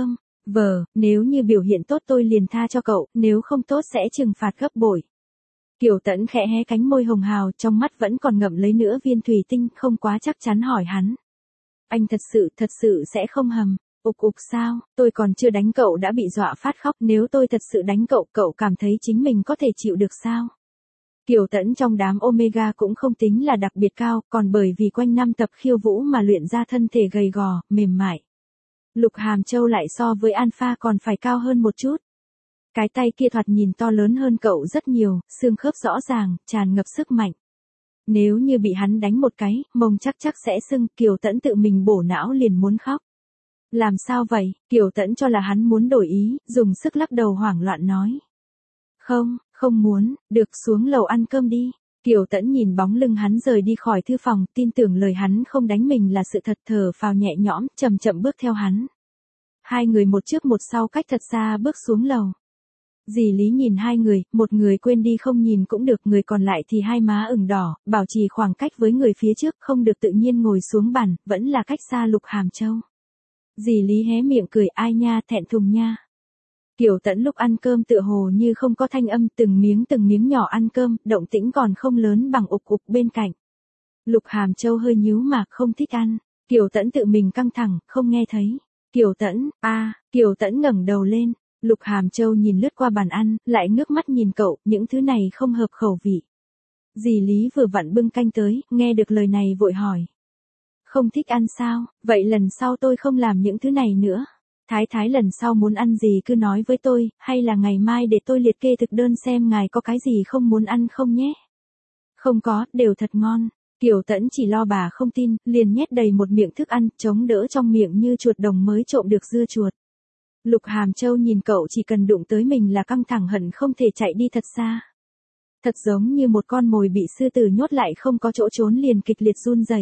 Vờ, nếu như biểu hiện tốt tôi liền tha cho cậu, nếu không tốt sẽ trừng phạt gấp bội. Kiều Tẫn khẽ hé cánh môi hồng hào, trong mắt vẫn còn ngậm lấy nữa viên thủy tinh, không quá chắc chắn hỏi hắn. Anh thật sự, thật sự sẽ không hầm. Ục ục sao, tôi còn chưa đánh cậu đã bị dọa phát khóc, nếu tôi thật sự đánh cậu, cậu cảm thấy chính mình có thể chịu được sao? Kiều Tẫn trong đám Omega cũng không tính là đặc biệt cao, còn bởi vì quanh năm tập khiêu vũ mà luyện ra thân thể gầy gò, mềm mại. Lục Hàm Châu lại so với Alpha còn phải cao hơn một chút. Cái tay kia thoạt nhìn to lớn hơn cậu rất nhiều, xương khớp rõ ràng, tràn ngập sức mạnh. Nếu như bị hắn đánh một cái, mông chắc chắc sẽ sưng, Kiều Tẫn tự mình bổ não liền muốn khóc. Làm sao vậy? Kiều Tẫn cho là hắn muốn đổi ý, dùng sức lắc đầu hoảng loạn nói. Không, không muốn, được xuống lầu ăn cơm đi. Kiều Tẫn nhìn bóng lưng hắn rời đi khỏi thư phòng, tin tưởng lời hắn không đánh mình là sự thật, thở phào nhẹ nhõm, chậm chậm bước theo hắn. Hai người một trước một sau cách thật xa bước xuống lầu. Dì Lý nhìn hai người, một người quên đi không nhìn cũng được, người còn lại thì hai má ửng đỏ, bảo trì khoảng cách với người phía trước, không được tự nhiên ngồi xuống bàn, vẫn là cách xa Lục Hàm Châu. Dì Lý hé miệng cười, ai nha, thẹn thùng nha. Kiều Tẫn lúc ăn cơm tựa hồ như không có thanh âm, từng miếng từng miếng nhỏ ăn cơm, động tĩnh còn không lớn bằng ục ục bên cạnh. Lục Hàm Châu hơi nhíu mà không thích ăn. Kiều Tẫn tự mình căng thẳng, không nghe thấy. Kiều Tẫn, a, à, Kiều Tẫn ngẩng đầu lên. Lục Hàm Châu nhìn lướt qua bàn ăn, lại ngước mắt nhìn cậu, những thứ này không hợp khẩu vị. Dì Lý vừa vặn bưng canh tới, nghe được lời này vội hỏi. Không thích ăn sao, vậy lần sau tôi không làm những thứ này nữa. Thái thái lần sau muốn ăn gì cứ nói với tôi, hay là ngày mai để tôi liệt kê thực đơn xem ngài có cái gì không muốn ăn không nhé. Không có, đều thật ngon. Kiều Tẫn chỉ lo bà không tin, liền nhét đầy một miệng thức ăn, chống đỡ trong miệng như chuột đồng mới trộm được dưa chuột. Lục Hàm Châu nhìn cậu chỉ cần đụng tới mình là căng thẳng hận không thể chạy đi thật xa. Thật giống như một con mồi bị sư tử nhốt lại không có chỗ trốn liền kịch liệt run rẩy.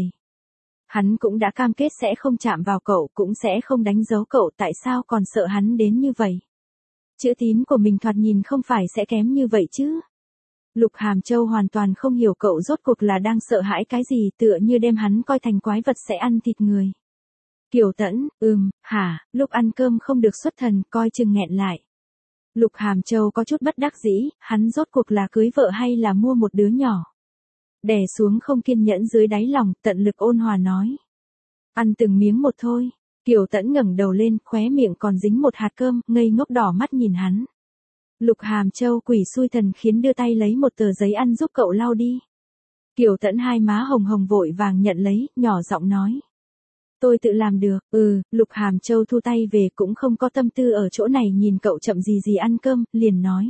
Hắn cũng đã cam kết sẽ không chạm vào cậu, cũng sẽ không đánh dấu cậu, tại sao còn sợ hắn đến như vậy? Chữ tín của mình thoạt nhìn không phải sẽ kém như vậy chứ? Lục Hàm Châu hoàn toàn không hiểu cậu rốt cuộc là đang sợ hãi cái gì, tựa như đem hắn coi thành quái vật sẽ ăn thịt người. Kiều Tẫn, ừm, hả, lúc ăn cơm không được xuất thần, coi chừng nghẹn lại. Lục Hàm Châu có chút bất đắc dĩ, hắn rốt cuộc là cưới vợ hay là mua một đứa nhỏ. Đè xuống không kiên nhẫn dưới đáy lòng, tận lực ôn hòa nói. Ăn từng miếng một thôi. Kiều Tẫn ngẩng đầu lên, khóe miệng còn dính một hạt cơm, ngây ngốc đỏ mắt nhìn hắn. Lục Hàm Châu quỷ xui thần khiến đưa tay lấy một tờ giấy ăn giúp cậu lau đi. Kiều Tẫn hai má hồng hồng vội vàng nhận lấy, nhỏ giọng nói. Tôi tự làm được, ừ, Lục Hàm Châu thu tay về cũng không có tâm tư ở chỗ này nhìn cậu chậm gì gì ăn cơm, liền nói.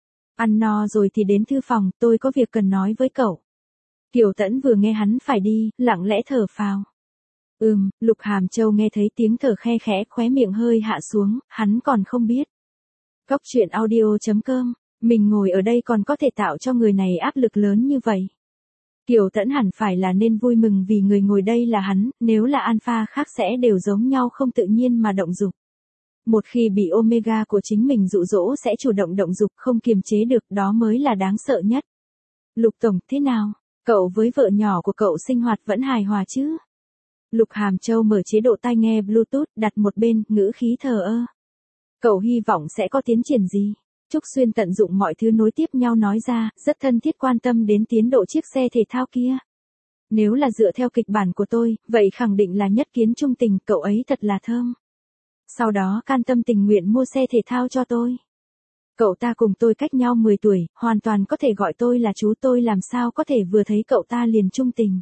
Ăn no rồi thì đến thư phòng, tôi có việc cần nói với cậu. Kiều Tẫn vừa nghe hắn phải đi, lặng lẽ thở phào. Ừm, Lục Hàm Châu nghe thấy tiếng thở khe khẽ, khóe miệng hơi hạ xuống, hắn còn không biết. Cóc truyện audio chấm com, mình ngồi ở đây còn có thể tạo cho người này áp lực lớn như vậy. Kiều Tẫn hẳn phải là nên vui mừng vì người ngồi đây là hắn, nếu là alpha khác sẽ đều giống nhau không tự nhiên mà động dục. Một khi bị omega của chính mình dụ dỗ sẽ chủ động động dục không kiềm chế được, đó mới là đáng sợ nhất. Lục Tổng, thế nào? Cậu với vợ nhỏ của cậu sinh hoạt vẫn hài hòa chứ? Lục Hàm Châu mở chế độ tai nghe Bluetooth đặt một bên, ngữ khí thờ ơ. Cậu hy vọng sẽ có tiến triển gì? Trúc Xuyên tận dụng mọi thứ nối tiếp nhau nói ra, rất thân thiết quan tâm đến tiến độ chiếc xe thể thao kia. Nếu là dựa theo kịch bản của tôi, vậy khẳng định là nhất kiến trung tình, cậu ấy thật là thơm. Sau đó can tâm tình nguyện mua xe thể thao cho tôi. Cậu ta cùng tôi cách nhau mười tuổi, hoàn toàn có thể gọi tôi là chú, tôi làm sao có thể vừa thấy cậu ta liền trung tình.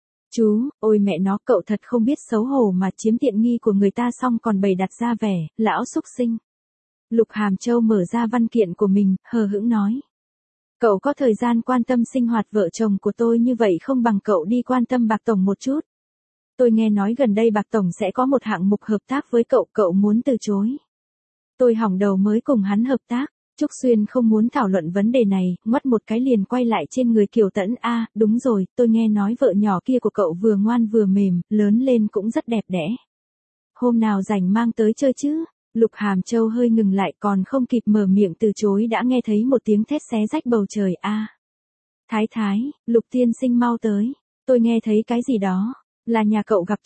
Chú, ôi mẹ nó, cậu thật không biết xấu hổ mà chiếm tiện nghi của người ta xong còn bày đặt ra vẻ, lão xúc sinh. Lục Hàm Châu mở ra văn kiện của mình, hờ hững nói. Cậu có thời gian quan tâm sinh hoạt vợ chồng của tôi như vậy không bằng cậu đi quan tâm Bạc Tổng một chút. Tôi nghe nói gần đây Bạc Tổng sẽ có một hạng mục hợp tác với cậu, cậu muốn từ chối. Tôi hỏng đầu mới cùng hắn hợp tác. Trúc Xuyên không muốn thảo luận vấn đề này, ngoắt một cái liền quay lại trên người Kiều Tẫn. A, à, đúng rồi, tôi nghe nói vợ nhỏ kia của cậu vừa ngoan vừa mềm, lớn lên cũng rất đẹp đẽ. Hôm nào rảnh mang tới chơi chứ? Lục Hàm Châu hơi ngừng lại, còn không kịp mở miệng từ chối đã nghe thấy một tiếng thét xé rách bầu trời. A, à. Thái thái, Lục tiên sinh mau tới, tôi nghe thấy cái gì đó, là nhà cậu gặp trộm.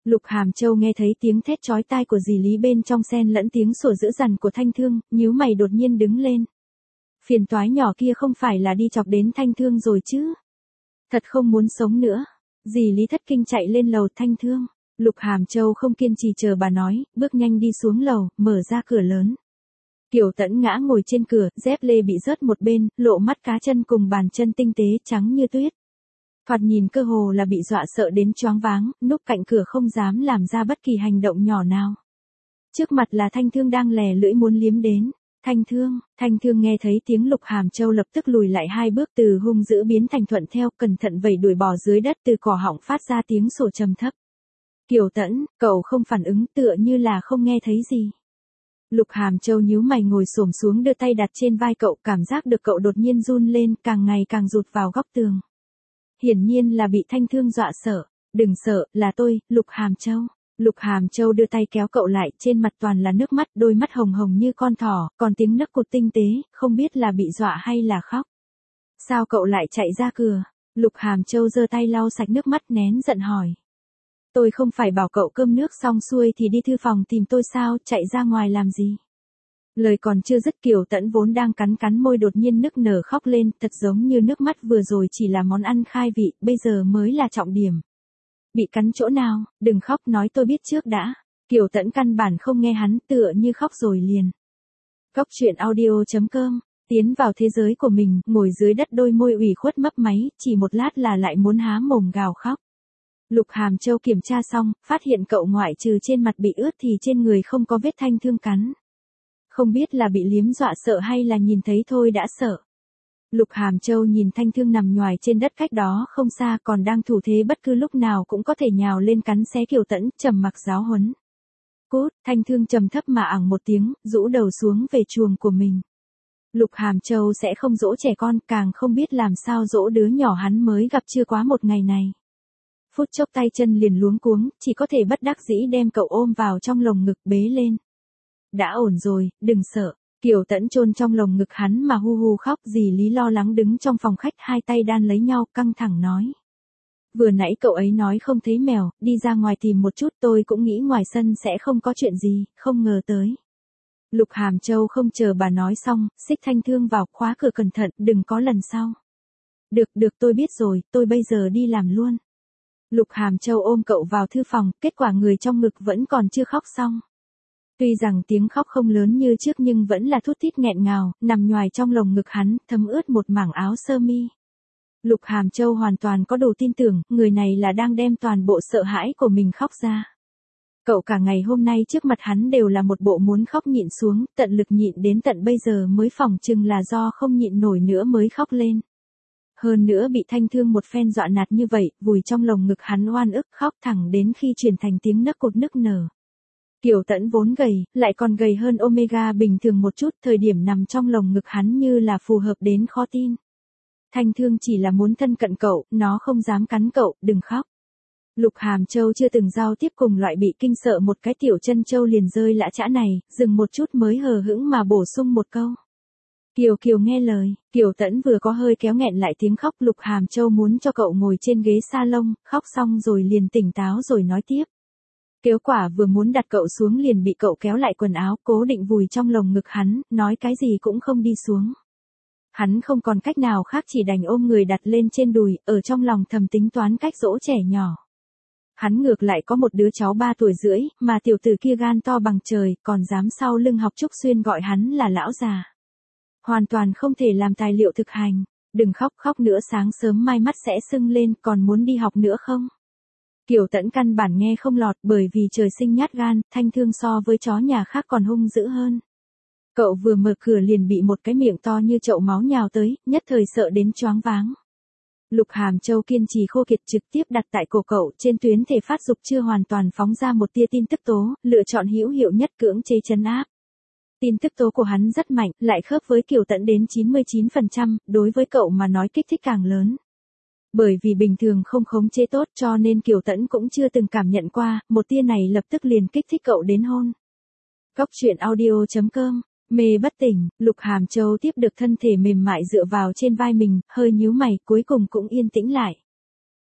Lục Hàm Châu nghe thấy tiếng thét chói tai của dì Lý bên trong xen lẫn tiếng sủa dữ dằn của Thanh Thương, nhíu mày đột nhiên đứng lên. Phiền toái nhỏ kia không phải là đi chọc đến Thanh Thương rồi chứ? Thật không muốn sống nữa. Dì Lý thất kinh chạy lên lầu. Thanh Thương. Lục Hàm Châu không kiên trì chờ bà nói, bước nhanh đi xuống lầu, mở ra cửa lớn. Kiều Tẫn ngã ngồi trên cửa, dép lê bị rớt một bên, lộ mắt cá chân cùng bàn chân tinh tế trắng như tuyết. Thoạt nhìn cơ hồ là bị dọa sợ đến choáng váng, núp cạnh cửa không dám làm ra bất kỳ hành động nhỏ nào. Trước mặt là Thanh Thương đang lè lưỡi muốn liếm đến. Thanh Thương, Thanh Thương nghe thấy tiếng Lục Hàm Châu lập tức lùi lại hai bước, từ hung dữ biến thành thuận theo, cẩn thận vẩy đuổi bò dưới đất, từ cổ họng phát ra tiếng sủa trầm thấp. Kiều Tẫn, cậu không phản ứng, tựa như là không nghe thấy gì. Lục Hàm Châu nhíu mày ngồi xổm xuống đưa tay đặt trên vai cậu, cảm giác được cậu đột nhiên run lên, càng ngày càng rụt vào góc tường. Hiển nhiên là bị Thanh Thương dọa sợ. Đừng sợ, là tôi, Lục Hàm Châu. Lục Hàm Châu đưa tay kéo cậu lại, trên mặt toàn là nước mắt, đôi mắt hồng hồng như con thỏ, còn tiếng nấc cụt tinh tế, không biết là bị dọa hay là khóc. Sao cậu lại chạy ra cửa? Lục Hàm Châu giơ tay lau sạch nước mắt nén giận hỏi. Tôi không phải bảo cậu cơm nước xong xuôi thì đi thư phòng tìm tôi sao, chạy ra ngoài làm gì? Lời còn chưa dứt, Kiều Tẫn vốn đang cắn cắn môi đột nhiên nức nở khóc lên, thật giống như nước mắt vừa rồi chỉ là món ăn khai vị, bây giờ mới là trọng điểm. Bị cắn chỗ nào, đừng khóc, nói tôi biết trước đã. Kiều Tẫn căn bản không nghe hắn, tựa như khóc rồi liền. Góc truyện audio chấm com, tiến vào thế giới của mình, ngồi dưới đất đôi môi ủy khuất mấp máy, chỉ một lát là lại muốn há mồm gào khóc. Lục Hàm Châu kiểm tra xong, phát hiện cậu ngoại trừ trên mặt bị ướt thì trên người không có vết Thanh Thương cắn. Không biết là bị liếm dọa sợ hay là nhìn thấy thôi đã sợ. Lục Hàm Châu nhìn Thanh Thương nằm nhoài trên đất cách đó không xa, còn đang thủ thế bất cứ lúc nào cũng có thể nhào lên cắn xé Kiều Tẫn, trầm mặc giáo huấn. Cút, Thanh Thương trầm thấp mà ẳng một tiếng, rũ đầu xuống về chuồng của mình. Lục Hàm Châu sẽ không dỗ trẻ con, càng không biết làm sao dỗ đứa nhỏ hắn mới gặp chưa quá một ngày này. Phút chốc tay chân liền luống cuống, chỉ có thể bất đắc dĩ đem cậu ôm vào trong lồng ngực bế lên. Đã ổn rồi, đừng sợ. Kiều Tẫn chôn trong lồng ngực hắn mà hu hu khóc. Dì Lý lo lắng đứng trong phòng khách, hai tay đan lấy nhau, căng thẳng nói. Vừa nãy cậu ấy nói không thấy mèo, đi ra ngoài tìm một chút, tôi cũng nghĩ ngoài sân sẽ không có chuyện gì, không ngờ tới. Lục Hàm Châu không chờ bà nói xong, xích Thanh Thương vào, khóa cửa cẩn thận, đừng có lần sau. Được, được, tôi biết rồi, tôi bây giờ đi làm luôn. Lục Hàm Châu ôm cậu vào thư phòng, kết quả người trong ngực vẫn còn chưa khóc xong. Tuy rằng tiếng khóc không lớn như trước nhưng vẫn là thút thít nghẹn ngào, nằm nhoài trong lồng ngực hắn, thấm ướt một mảng áo sơ mi. Lục Hàm Châu hoàn toàn có đủ tin tưởng, người này là đang đem toàn bộ sợ hãi của mình khóc ra. Cậu cả ngày hôm nay trước mặt hắn đều là một bộ muốn khóc nhịn xuống, tận lực nhịn đến tận bây giờ mới phỏng chừng là do không nhịn nổi nữa mới khóc lên. Hơn nữa bị Thanh Thương một phen dọa nạt như vậy, vùi trong lồng ngực hắn oan ức khóc thẳng đến khi chuyển thành tiếng nấc cột nức nở. Kiều Tẫn vốn gầy, lại còn gầy hơn Omega bình thường một chút, thời điểm nằm trong lồng ngực hắn như là phù hợp đến khó tin. Thanh Thương chỉ là muốn thân cận cậu, nó không dám cắn cậu, đừng khóc. Lục Hàm Châu chưa từng giao tiếp cùng loại bị kinh sợ một cái tiểu chân châu liền rơi lã chã này, dừng một chút mới hờ hững mà bổ sung một câu. Kiều Kiều nghe lời, Kiều Tẫn vừa có hơi kéo nghẹn lại tiếng khóc. Lục Hàm Châu muốn cho cậu ngồi trên ghế salon, khóc xong rồi liền tỉnh táo rồi nói tiếp. Kết quả vừa muốn đặt cậu xuống liền bị cậu kéo lại quần áo, cố định vùi trong lồng ngực hắn, nói cái gì cũng không đi xuống. Hắn không còn cách nào khác chỉ đành ôm người đặt lên trên đùi, ở trong lòng thầm tính toán cách dỗ trẻ nhỏ. Hắn ngược lại có một đứa cháu ba tuổi rưỡi, mà tiểu tử kia gan to bằng trời, còn dám sau lưng học Trúc Xuyên gọi hắn là lão già. Hoàn toàn không thể làm tài liệu thực hành. Đừng khóc, khóc nữa sáng sớm mai mắt sẽ sưng lên, còn muốn đi học nữa không? Kiều Tẫn căn bản nghe không lọt, bởi vì trời sinh nhát gan, Thanh Thương so với chó nhà khác còn hung dữ hơn. Cậu vừa mở cửa liền bị một cái miệng to như chậu máu nhào tới, nhất thời sợ đến choáng váng. Lục Hàm Châu kiên trì khô kiệt trực tiếp đặt tại cổ cậu, trên tuyến thể phát dục chưa hoàn toàn phóng ra một tia tin tức tố, lựa chọn hữu hiệu nhất cưỡng chế trấn áp. Tin tức tố của hắn rất mạnh, lại khớp với Kiều Tẫn đến chín mươi chín phần trăm, đối với cậu mà nói kích thích càng lớn. Bởi vì bình thường không khống chế tốt cho nên Kiều Tẫn cũng chưa từng cảm nhận qua, một tia này lập tức liền kích thích cậu đến hôn. Góc truyện audio chấm com, mê bất tỉnh, Lục Hàm Châu tiếp được thân thể mềm mại dựa vào trên vai mình, hơi nhíu mày, cuối cùng cũng yên tĩnh lại.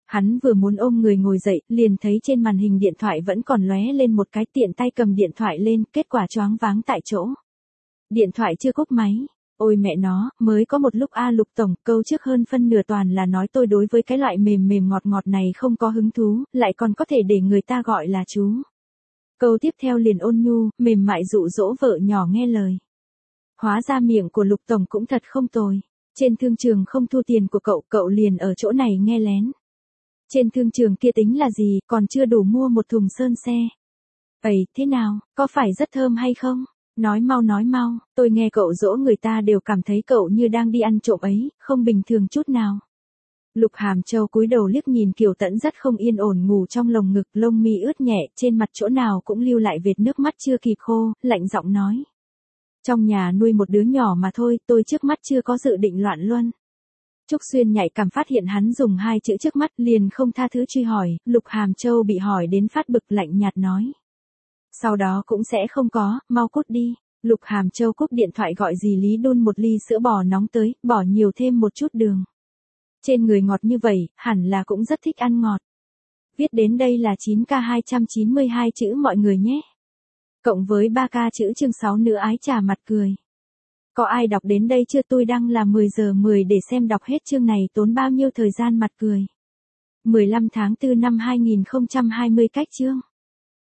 Hắn vừa muốn ôm người ngồi dậy, liền thấy trên màn hình điện thoại vẫn còn lóe lên một cái, tiện tay cầm điện thoại lên, kết quả choáng váng tại chỗ. Điện thoại chưa cúp máy. Ôi mẹ nó, mới có một lúc a Lục tổng, câu trước hơn phân nửa toàn là nói tôi đối với cái loại mềm mềm ngọt ngọt này không có hứng thú, lại còn có thể để người ta gọi là chú. Câu tiếp theo liền ôn nhu, mềm mại dụ dỗ vợ nhỏ nghe lời. Hóa ra miệng của Lục tổng cũng thật không tồi. Trên thương trường không thu tiền của cậu, cậu liền ở chỗ này nghe lén. Trên thương trường kia tính là gì, còn chưa đủ mua một thùng sơn xe. Ây, thế nào, có phải rất thơm hay không? Nói mau nói mau, tôi nghe cậu dỗ người ta đều cảm thấy cậu như đang đi ăn trộm ấy, không bình thường chút nào. Lục Hàm Châu cúi đầu liếc nhìn Kiều Tẫn rất không yên ổn ngủ trong lồng ngực, lông mi ướt nhẹ, trên mặt chỗ nào cũng lưu lại vệt nước mắt chưa kịp khô, lạnh giọng nói. Trong nhà nuôi một đứa nhỏ mà thôi, tôi trước mắt chưa có dự định loạn luân. Trúc Xuyên nhạy cảm phát hiện hắn dùng hai chữ trước mắt, liền không tha thứ truy hỏi, Lục Hàm Châu bị hỏi đến phát bực, lạnh nhạt nói. Sau đó cũng sẽ không có, mau cút đi. Lục Hàm Châu cúp điện thoại gọi dì Lý đun một ly sữa bò nóng tới, bỏ nhiều thêm một chút đường. Trên người ngọt như vậy, hẳn là cũng rất thích ăn ngọt. Viết đến đây là chín k hai trăm chín mươi hai chữ mọi người nhé. Cộng với ba k chữ chương sáu nữ ái trà mặt cười. Có ai đọc đến đây chưa? Tôi đăng là mười giờ mười để xem đọc hết chương này tốn bao nhiêu thời gian mặt cười. mười lăm tháng tư năm hai nghìn không trăm hai mươi cách chương.